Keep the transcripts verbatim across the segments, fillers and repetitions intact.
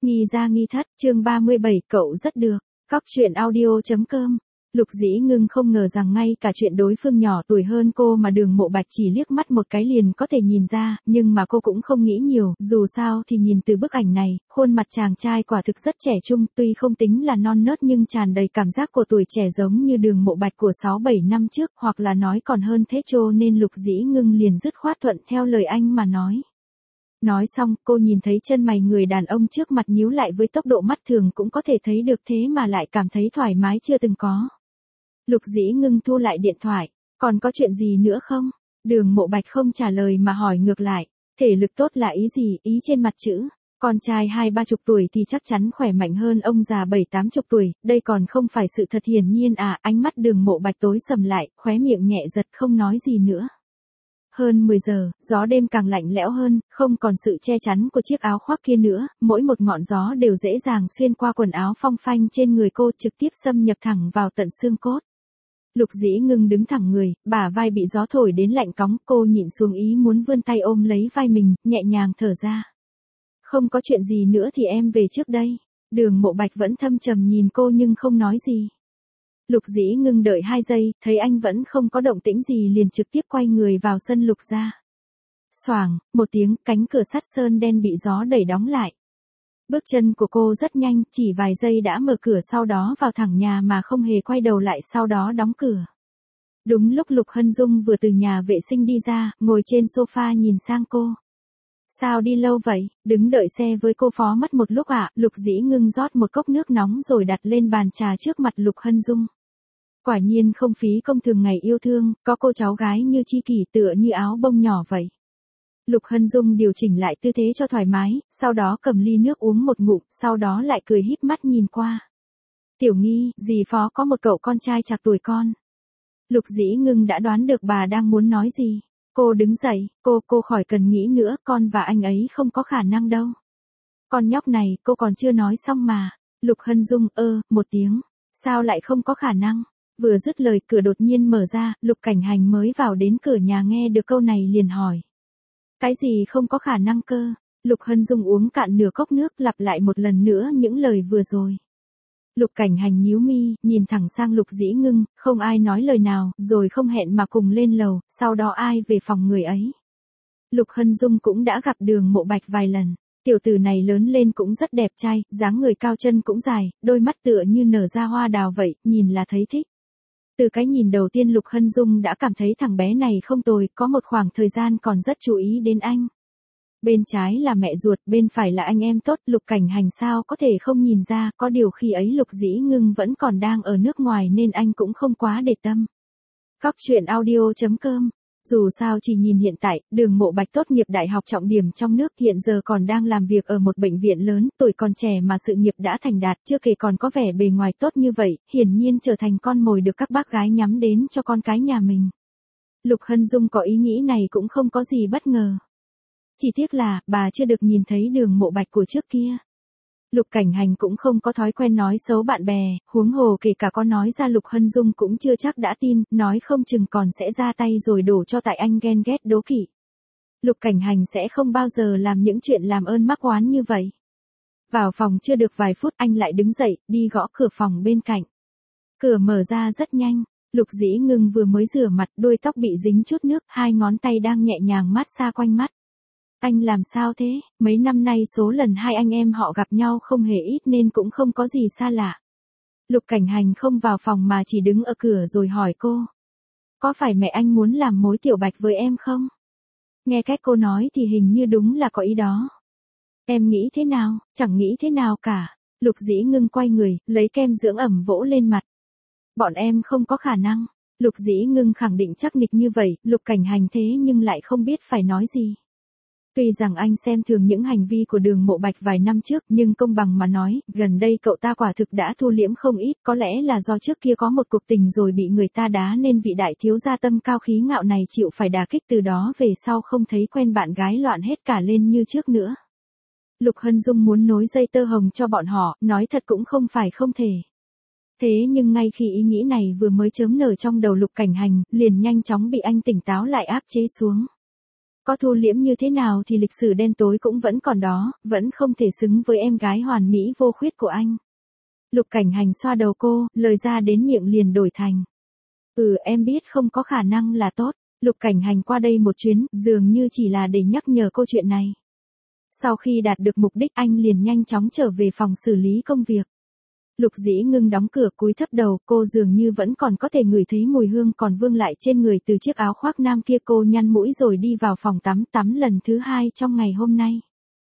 Nghi ra nghi thất, chương ba mươi bảy, cậu rất được. Cóc truyện audio.com. Lục Dĩ Ngưng không ngờ rằng ngay cả chuyện đối phương nhỏ tuổi hơn cô mà Đường Mộ Bạch chỉ liếc mắt một cái liền có thể nhìn ra, nhưng mà cô cũng không nghĩ nhiều, dù sao thì nhìn từ bức ảnh này, khuôn mặt chàng trai quả thực rất trẻ trung, tuy không tính là non nớt nhưng tràn đầy cảm giác của tuổi trẻ giống như Đường Mộ Bạch của sáu bảy năm trước, hoặc là nói còn hơn thế, cho nên Lục Dĩ Ngưng liền dứt khoát thuận theo lời anh mà nói. Nói xong, cô nhìn thấy chân mày người đàn ông trước mặt nhíu lại với tốc độ mắt thường cũng có thể thấy được, thế mà lại cảm thấy thoải mái chưa từng có. Lục Dĩ Ngưng thu lại điện thoại, còn có chuyện gì nữa không? Đường Mộ Bạch không trả lời mà hỏi ngược lại, thể lực tốt là ý gì? Ý trên mặt chữ, con trai hai ba chục tuổi thì chắc chắn khỏe mạnh hơn ông già bảy tám chục tuổi, đây còn không phải sự thật hiển nhiên à? Ánh mắt Đường Mộ Bạch tối sầm lại, khóe miệng nhẹ giật không nói gì nữa. Hơn mười giờ, gió đêm càng lạnh lẽo hơn, không còn sự che chắn của chiếc áo khoác kia nữa, mỗi một ngọn gió đều dễ dàng xuyên qua quần áo phong phanh trên người cô, trực tiếp xâm nhập thẳng vào tận xương cốt. Lục Dĩ Ngưng đứng thẳng người, bả vai bị gió thổi đến lạnh cóng, cô nhịn xuống ý muốn vươn tay ôm lấy vai mình, nhẹ nhàng thở ra. Không có chuyện gì nữa thì em về trước đây. Đường Mộ Bạch vẫn thâm trầm nhìn cô nhưng không nói gì. Lục Dĩ Ngưng đợi hai giây, thấy anh vẫn không có động tĩnh gì liền trực tiếp quay người vào sân Lục gia. Xoàng, một tiếng, cánh cửa sắt sơn đen bị gió đẩy đóng lại. Bước chân của cô rất nhanh, chỉ vài giây đã mở cửa, sau đó vào thẳng nhà mà không hề quay đầu lại, sau đó đóng cửa. Đúng lúc Lục Hân Dung vừa từ nhà vệ sinh đi ra, ngồi trên sofa nhìn sang cô. Sao đi lâu vậy? Đứng đợi xe với cô Phó mất một lúc ạ? À? Lục Dĩ Ngưng rót một cốc nước nóng rồi đặt lên bàn trà trước mặt Lục Hân Dung. Quả nhiên không phí công thường ngày yêu thương, có cô cháu gái như tri kỷ, tựa như áo bông nhỏ vậy. Lục Hân Dung điều chỉnh lại tư thế cho thoải mái, sau đó cầm ly nước uống một ngụm, sau đó lại cười híp mắt nhìn qua. Tiểu Nghi, dì Phó có một cậu con trai trạc tuổi con. Lục Dĩ Ngưng đã đoán được bà đang muốn nói gì. Cô đứng dậy, cô, cô khỏi cần nghĩ nữa, con và anh ấy không có khả năng đâu. Con nhóc này, cô còn chưa nói xong mà. Lục Hân Dung, ơ, một tiếng. Sao lại không có khả năng? Vừa dứt lời, cửa đột nhiên mở ra, Lục Cảnh Hành mới vào đến cửa nhà nghe được câu này liền hỏi. Cái gì không có khả năng cơ? Lục Hân Dung uống cạn nửa cốc nước, lặp lại một lần nữa những lời vừa rồi. Lục Cảnh Hành nhíu mi, nhìn thẳng sang Lục Dĩ Ngưng, không ai nói lời nào, rồi không hẹn mà cùng lên lầu, sau đó ai về phòng người ấy. Lục Hân Dung cũng đã gặp Đường Mộ Bạch vài lần, tiểu tử này lớn lên cũng rất đẹp trai, dáng người cao chân cũng dài, đôi mắt tựa như nở ra hoa đào vậy, nhìn là thấy thích. Từ cái nhìn đầu tiên Lục Hân Dung đã cảm thấy thằng bé này không tồi, có một khoảng thời gian còn rất chú ý đến anh. Bên trái là mẹ ruột, bên phải là anh em tốt, Lục Cảnh Hành sao có thể không nhìn ra, có điều khi ấy Lục Dĩ Ngưng vẫn còn đang ở nước ngoài nên anh cũng không quá để tâm. Cóc truyện audio.com. Dù sao chỉ nhìn hiện tại, Đường Mộ Bạch tốt nghiệp đại học trọng điểm trong nước, hiện giờ còn đang làm việc ở một bệnh viện lớn, tuổi còn trẻ mà sự nghiệp đã thành đạt, chưa kể còn có vẻ bề ngoài tốt như vậy, hiển nhiên trở thành con mồi được các bác gái nhắm đến cho con cái nhà mình. Lục Hân Dung có ý nghĩ này cũng không có gì bất ngờ. Chỉ tiếc là, bà chưa được nhìn thấy Đường Mộ Bạch của trước kia. Lục Cảnh Hành cũng không có thói quen nói xấu bạn bè, huống hồ kể cả có nói ra Lục Hân Dung cũng chưa chắc đã tin, nói không chừng còn sẽ ra tay rồi đổ cho tại anh ghen ghét đố kỵ. Lục Cảnh Hành sẽ không bao giờ làm những chuyện làm ơn mắc oán như vậy. Vào phòng chưa được vài phút anh lại đứng dậy, đi gõ cửa phòng bên cạnh. Cửa mở ra rất nhanh, Lục Dĩ Ngưng vừa mới rửa mặt, đuôi tóc bị dính chút nước, hai ngón tay đang nhẹ nhàng mát xa quanh mắt. Anh làm sao thế? Mấy năm nay số lần hai anh em họ gặp nhau không hề ít nên cũng không có gì xa lạ. Lục Cảnh Hành không vào phòng mà chỉ đứng ở cửa rồi hỏi cô. Có phải mẹ anh muốn làm mối tiểu Bạch với em không? Nghe cách cô nói thì hình như đúng là có ý đó. Em nghĩ thế nào? Chẳng nghĩ thế nào cả. Lục Dĩ Ngưng quay người, lấy kem dưỡng ẩm vỗ lên mặt. Bọn em không có khả năng. Lục Dĩ Ngưng khẳng định chắc nịch như vậy, Lục Cảnh Hành thế nhưng lại không biết phải nói gì. Tuy rằng anh xem thường những hành vi của Đường Mộ Bạch vài năm trước, nhưng công bằng mà nói, gần đây cậu ta quả thực đã thu liễm không ít, có lẽ là do trước kia có một cuộc tình rồi bị người ta đá nên vị đại thiếu gia tâm cao khí ngạo này chịu phải đả kích, từ đó về sau không thấy quen bạn gái loạn hết cả lên như trước nữa. Lục Hân Dung muốn nối dây tơ hồng cho bọn họ, nói thật cũng không phải không thể. Thế nhưng ngay khi ý nghĩ này vừa mới chớm nở trong đầu Lục Cảnh Hành, liền nhanh chóng bị anh tỉnh táo lại áp chế xuống. Có thu liễm như thế nào thì lịch sử đen tối cũng vẫn còn đó, vẫn không thể xứng với em gái hoàn mỹ vô khuyết của anh. Lục Cảnh Hành xoa đầu cô, lời ra đến miệng liền đổi thành. Ừ, em biết không có khả năng là tốt. Lục Cảnh Hành qua đây một chuyến, dường như chỉ là để nhắc nhở cô chuyện này. Sau khi đạt được mục đích anh liền nhanh chóng trở về phòng xử lý công việc. Lục Dĩ Ngưng đóng cửa cúi thấp đầu, cô dường như vẫn còn có thể ngửi thấy mùi hương còn vương lại trên người từ chiếc áo khoác nam kia. Cô nhăn mũi rồi đi vào phòng tắm, tắm lần thứ hai trong ngày hôm nay.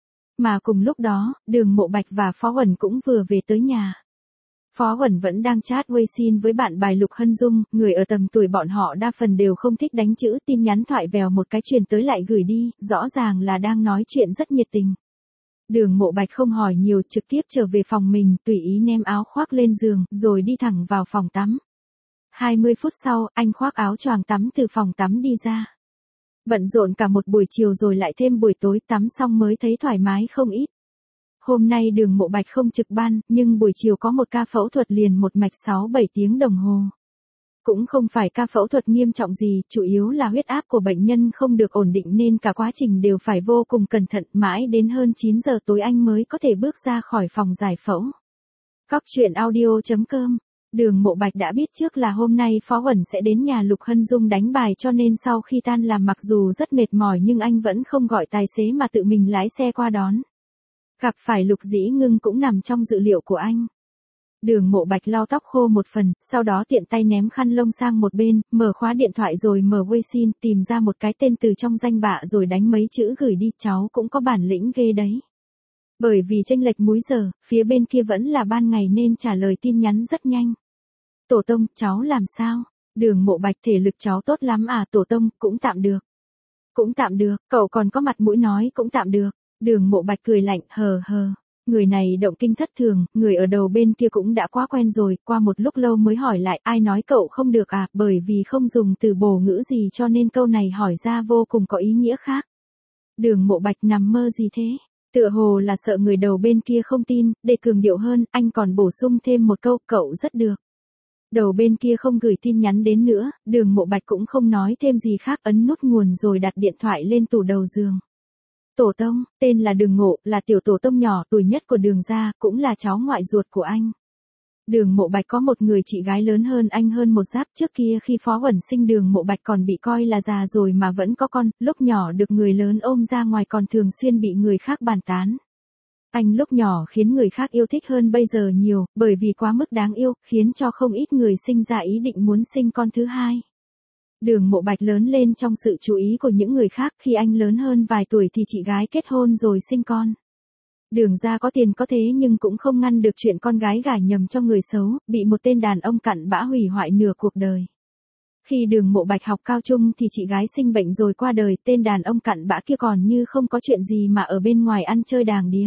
Mà cùng lúc đó, Đường Mộ Bạch và Phó Uẩn cũng vừa về tới nhà. Phó Uẩn vẫn đang chat WeChat với bạn bài Lục Hân Dung, người ở tầm tuổi bọn họ đa phần đều không thích đánh chữ, tin nhắn thoại vèo một cái truyền tới lại gửi đi, rõ ràng là đang nói chuyện rất nhiệt tình. Đường Mộ Bạch không hỏi nhiều, trực tiếp trở về phòng mình, tùy ý ném áo khoác lên giường, rồi đi thẳng vào phòng tắm. hai mươi phút sau, anh khoác áo choàng tắm từ phòng tắm đi ra. Bận rộn cả một buổi chiều rồi lại thêm buổi tối, tắm xong mới thấy thoải mái không ít. Hôm nay Đường Mộ Bạch không trực ban, nhưng buổi chiều có một ca phẫu thuật liền một mạch sáu bảy tiếng đồng hồ. Cũng không phải ca phẫu thuật nghiêm trọng gì, chủ yếu là huyết áp của bệnh nhân không được ổn định nên cả quá trình đều phải vô cùng cẩn thận, mãi đến hơn chín giờ tối anh mới có thể bước ra khỏi phòng giải phẫu. Cóc truyện audio chấm com. Đường Mộ Bạch đã biết trước là hôm nay Phó Uẩn sẽ đến nhà Lục Hân Dung đánh bài, cho nên sau khi tan làm mặc dù rất mệt mỏi nhưng anh vẫn không gọi tài xế mà tự mình lái xe qua đón. Gặp phải Lục Dĩ Ngưng cũng nằm trong dự liệu của anh. Đường Mộ Bạch lau tóc khô một phần, sau đó tiện tay ném khăn lông sang một bên, mở khóa điện thoại rồi mở WeChat, tìm ra một cái tên từ trong danh bạ rồi đánh mấy chữ gửi đi. Cháu cũng có bản lĩnh ghê đấy. Bởi vì chênh lệch múi giờ, phía bên kia vẫn là ban ngày nên trả lời tin nhắn rất nhanh. Tổ tông, cháu làm sao? Đường Mộ Bạch, thể lực cháu tốt lắm à? Tổ tông, cũng tạm được. Cũng tạm được, cậu còn có mặt mũi nói cũng tạm được. Đường Mộ Bạch cười lạnh, hờ hờ. Người này động kinh thất thường, người ở đầu bên kia cũng đã quá quen rồi, qua một lúc lâu mới hỏi lại, ai nói cậu không được à? Bởi vì không dùng từ bổ ngữ gì cho nên câu này hỏi ra vô cùng có ý nghĩa khác. Đường Mộ Bạch nằm mơ gì thế? Tựa hồ là sợ người đầu bên kia không tin, để cường điệu hơn, anh còn bổ sung thêm một câu, cậu rất được. Đầu bên kia không gửi tin nhắn đến nữa, Đường Mộ Bạch cũng không nói thêm gì khác, ấn nút nguồn rồi đặt điện thoại lên tủ đầu giường. Tổ tông, tên là Đường Ngộ, là tiểu tổ tông nhỏ tuổi nhất của Đường gia, cũng là cháu ngoại ruột của anh. Đường Mộ Bạch có một người chị gái lớn hơn anh hơn một giáp. Trước kia khi Phó Uẩn sinh Đường Mộ Bạch còn bị coi là già rồi mà vẫn có con, lúc nhỏ được người lớn ôm ra ngoài còn thường xuyên bị người khác bàn tán. Anh lúc nhỏ khiến người khác yêu thích hơn bây giờ nhiều, bởi vì quá mức đáng yêu, khiến cho không ít người sinh ra ý định muốn sinh con thứ hai. Đường Mộ Bạch lớn lên trong sự chú ý của những người khác, khi anh lớn hơn vài tuổi thì chị gái kết hôn rồi sinh con. Đường gia có tiền có thế nhưng cũng không ngăn được chuyện con gái gả nhầm cho người xấu, bị một tên đàn ông cặn bã hủy hoại nửa cuộc đời. Khi Đường Mộ Bạch học cao trung thì chị gái sinh bệnh rồi qua đời, tên đàn ông cặn bã kia còn như không có chuyện gì mà ở bên ngoài ăn chơi đàng điếm.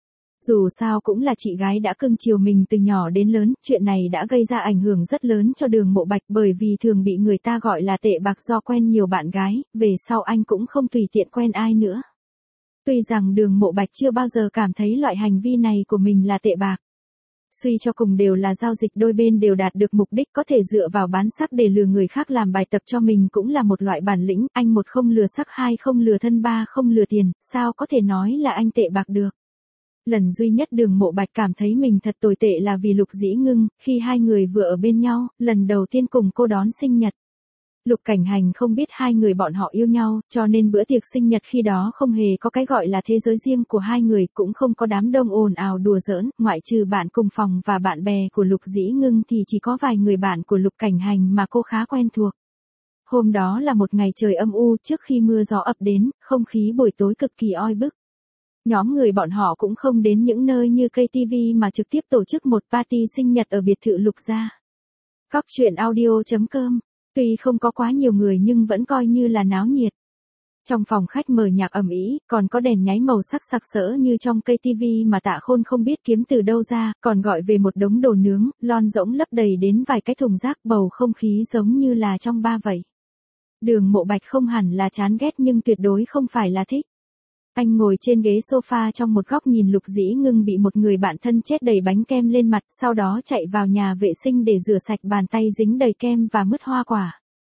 Dù sao cũng là chị gái đã cưng chiều mình từ nhỏ đến lớn, chuyện này đã gây ra ảnh hưởng rất lớn cho Đường Mộ Bạch, bởi vì thường bị người ta gọi là tệ bạc do quen nhiều bạn gái, về sau anh cũng không tùy tiện quen ai nữa. Tuy rằng Đường Mộ Bạch chưa bao giờ cảm thấy loại hành vi này của mình là tệ bạc. Suy cho cùng đều là giao dịch, đôi bên đều đạt được mục đích, có thể dựa vào bán sắc để lừa người khác làm bài tập cho mình cũng là một loại bản lĩnh, anh một không lừa sắc, hai không lừa thân, ba không lừa tiền, sao có thể nói là anh tệ bạc được. Lần duy nhất Đường Mộ Bạch cảm thấy mình thật tồi tệ là vì Lục Dĩ Ngưng, khi hai người vừa ở bên nhau, lần đầu tiên cùng cô đón sinh nhật. Lục Cảnh Hành không biết hai người bọn họ yêu nhau, cho nên bữa tiệc sinh nhật khi đó không hề có cái gọi là thế giới riêng của hai người, cũng không có đám đông ồn ào đùa giỡn, ngoại trừ bạn cùng phòng và bạn bè của Lục Dĩ Ngưng thì chỉ có vài người bạn của Lục Cảnh Hành mà cô khá quen thuộc. Hôm đó là một ngày trời âm u, trước khi mưa gió ập đến, không khí buổi tối cực kỳ oi bức. Nhóm người bọn họ cũng không đến những nơi như ca tê vê mà trực tiếp tổ chức một party sinh nhật ở biệt thự Lục gia. Cóc truyện audio chấm com. Tuy không có quá nhiều người nhưng vẫn coi như là náo nhiệt. Trong phòng khách mở nhạc ầm ĩ, còn có đèn nháy màu sắc sặc sỡ như trong ca tê vê mà Tạ Khôn không biết kiếm từ đâu ra, còn gọi về một đống đồ nướng, lon rỗng lấp đầy đến vài cái thùng rác, bầu không khí giống như là trong ba vậy. Đường Mộ Bạch không hẳn là chán ghét nhưng tuyệt đối không phải là thích. Anh ngồi trên ghế sofa trong một góc nhìn Lục Dĩ Ngưng bị một người bạn thân chết đầy bánh kem lên mặt, sau đó chạy vào nhà vệ sinh để rửa sạch bàn tay dính đầy kem và mứt hoa quả.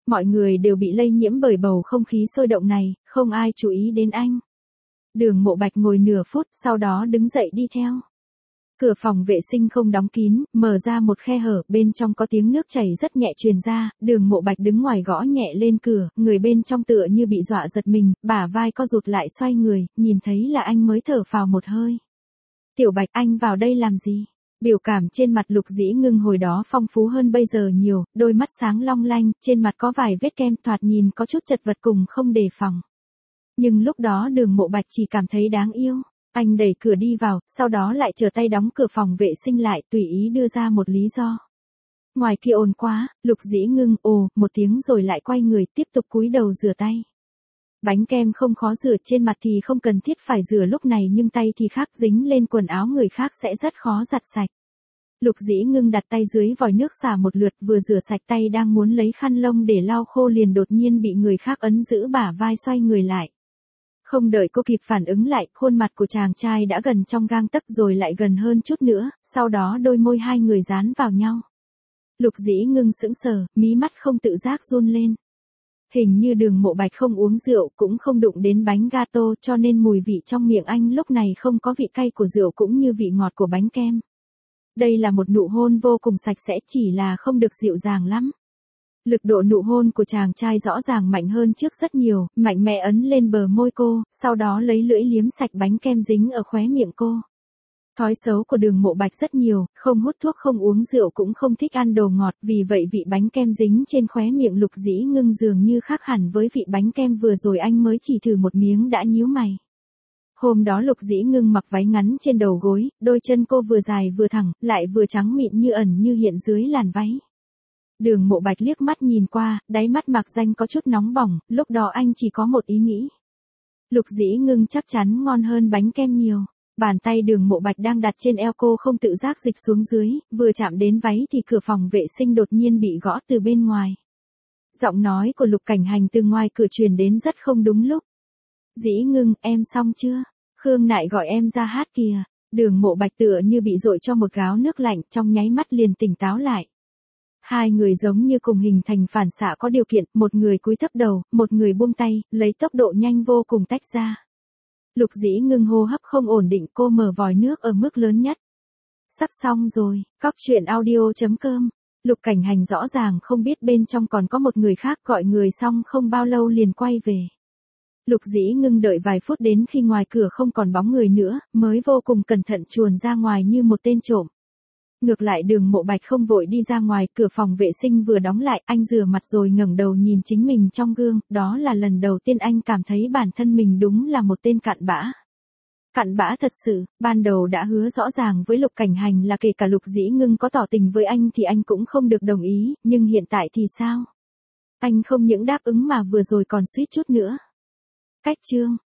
Mọi người đều bị lây nhiễm bởi bầu không khí sôi động này, không ai chú ý đến anh. Đường Mộ Bạch ngồi nửa phút, sau đó đứng dậy đi theo. Cửa phòng vệ sinh không đóng kín, mở ra một khe hở, bên trong có tiếng nước chảy rất nhẹ truyền ra, Đường Mộ Bạch đứng ngoài gõ nhẹ lên cửa, người bên trong tựa như bị dọa giật mình, bả vai co rụt lại xoay người, nhìn thấy là anh mới thở phào một hơi. Tiểu Bạch, anh vào đây làm gì? Biểu cảm trên mặt Lục Dĩ Ngưng hồi đó phong phú hơn bây giờ nhiều, đôi mắt sáng long lanh, trên mặt có vài vết kem, thoạt nhìn có chút chật vật cùng không đề phòng. Nhưng lúc đó Đường Mộ Bạch chỉ cảm thấy đáng yêu. Anh đẩy cửa đi vào, sau đó lại trở tay đóng cửa phòng vệ sinh lại, tùy ý đưa ra một lý do. Ngoài kia ồn quá, Lục Dĩ Ngưng ồ một tiếng rồi lại quay người tiếp tục cúi đầu rửa tay. Bánh kem không khó rửa, trên mặt thì không cần thiết phải rửa lúc này, nhưng tay thì khác, dính lên quần áo người khác sẽ rất khó giặt sạch. Lục Dĩ Ngưng đặt tay dưới vòi nước xả một lượt, vừa rửa sạch tay đang muốn lấy khăn lông để lau khô liền đột nhiên bị người khác ấn giữ bả vai xoay người lại. Không đợi cô kịp phản ứng lại, khuôn mặt của chàng trai đã gần trong gang tấc rồi lại gần hơn chút nữa, sau đó đôi môi hai người dán vào nhau. Lục Dĩ Ngưng sững sờ, mí mắt không tự giác run lên. Hình như Đường Mộ Bạch không uống rượu, cũng không đụng đến bánh gato, cho nên mùi vị trong miệng anh lúc này không có vị cay của rượu cũng như vị ngọt của bánh kem. Đây là một nụ hôn vô cùng sạch sẽ, chỉ là không được dịu dàng lắm. Lực độ nụ hôn của chàng trai rõ ràng mạnh hơn trước rất nhiều, mạnh mẽ ấn lên bờ môi cô, sau đó lấy lưỡi liếm sạch bánh kem dính ở khóe miệng cô. Thói xấu của Đường Mộ Bạch rất nhiều, không hút thuốc, không uống rượu, cũng không thích ăn đồ ngọt, vì vậy vị bánh kem dính trên khóe miệng Lục Dĩ Ngưng dường như khác hẳn với vị bánh kem vừa rồi anh mới chỉ thử một miếng đã nhíu mày. Hôm đó Lục Dĩ Ngưng mặc váy ngắn trên đầu gối, đôi chân cô vừa dài vừa thẳng, lại vừa trắng mịn như ẩn như hiện dưới làn váy. Đường Mộ Bạch liếc mắt nhìn qua, đáy mắt mạc danh có chút nóng bỏng, lúc đó anh chỉ có một ý nghĩ. Lục Dĩ Ngưng chắc chắn ngon hơn bánh kem nhiều. Bàn tay Đường Mộ Bạch đang đặt trên eo cô không tự giác dịch xuống dưới, vừa chạm đến váy thì cửa phòng vệ sinh đột nhiên bị gõ từ bên ngoài. Giọng nói của Lục Cảnh Hành từ ngoài cửa truyền đến rất không đúng lúc. Dĩ Ngưng, em xong chưa? Khương Nại gọi em ra hát kìa. Đường Mộ Bạch tựa như bị dội cho một gáo nước lạnh, trong nháy mắt liền tỉnh táo lại. Hai người giống như cùng hình thành phản xạ có điều kiện, một người cúi thấp đầu, một người buông tay, lấy tốc độ nhanh vô cùng tách ra. Lục Dĩ Ngưng hô hấp không ổn định, cô mở vòi nước ở mức lớn nhất. Sắp xong rồi, cóc truyện audio chấm com. Lục Cảnh Hành rõ ràng không biết bên trong còn có một người khác, gọi người xong không bao lâu liền quay về. Lục Dĩ Ngưng đợi vài phút đến khi ngoài cửa không còn bóng người nữa, mới vô cùng cẩn thận chuồn ra ngoài như một tên trộm. Ngược lại Đường Mộ Bạch không vội đi ra ngoài, cửa phòng vệ sinh vừa đóng lại, anh rửa mặt rồi ngẩng đầu nhìn chính mình trong gương, đó là lần đầu tiên anh cảm thấy bản thân mình đúng là một tên cặn bã. Cặn bã thật sự, ban đầu đã hứa rõ ràng với Lục Cảnh Hành là kể cả Lục Dĩ Ngưng có tỏ tình với anh thì anh cũng không được đồng ý, nhưng hiện tại thì sao? Anh không những đáp ứng mà vừa rồi còn suýt chút nữa. Cách chương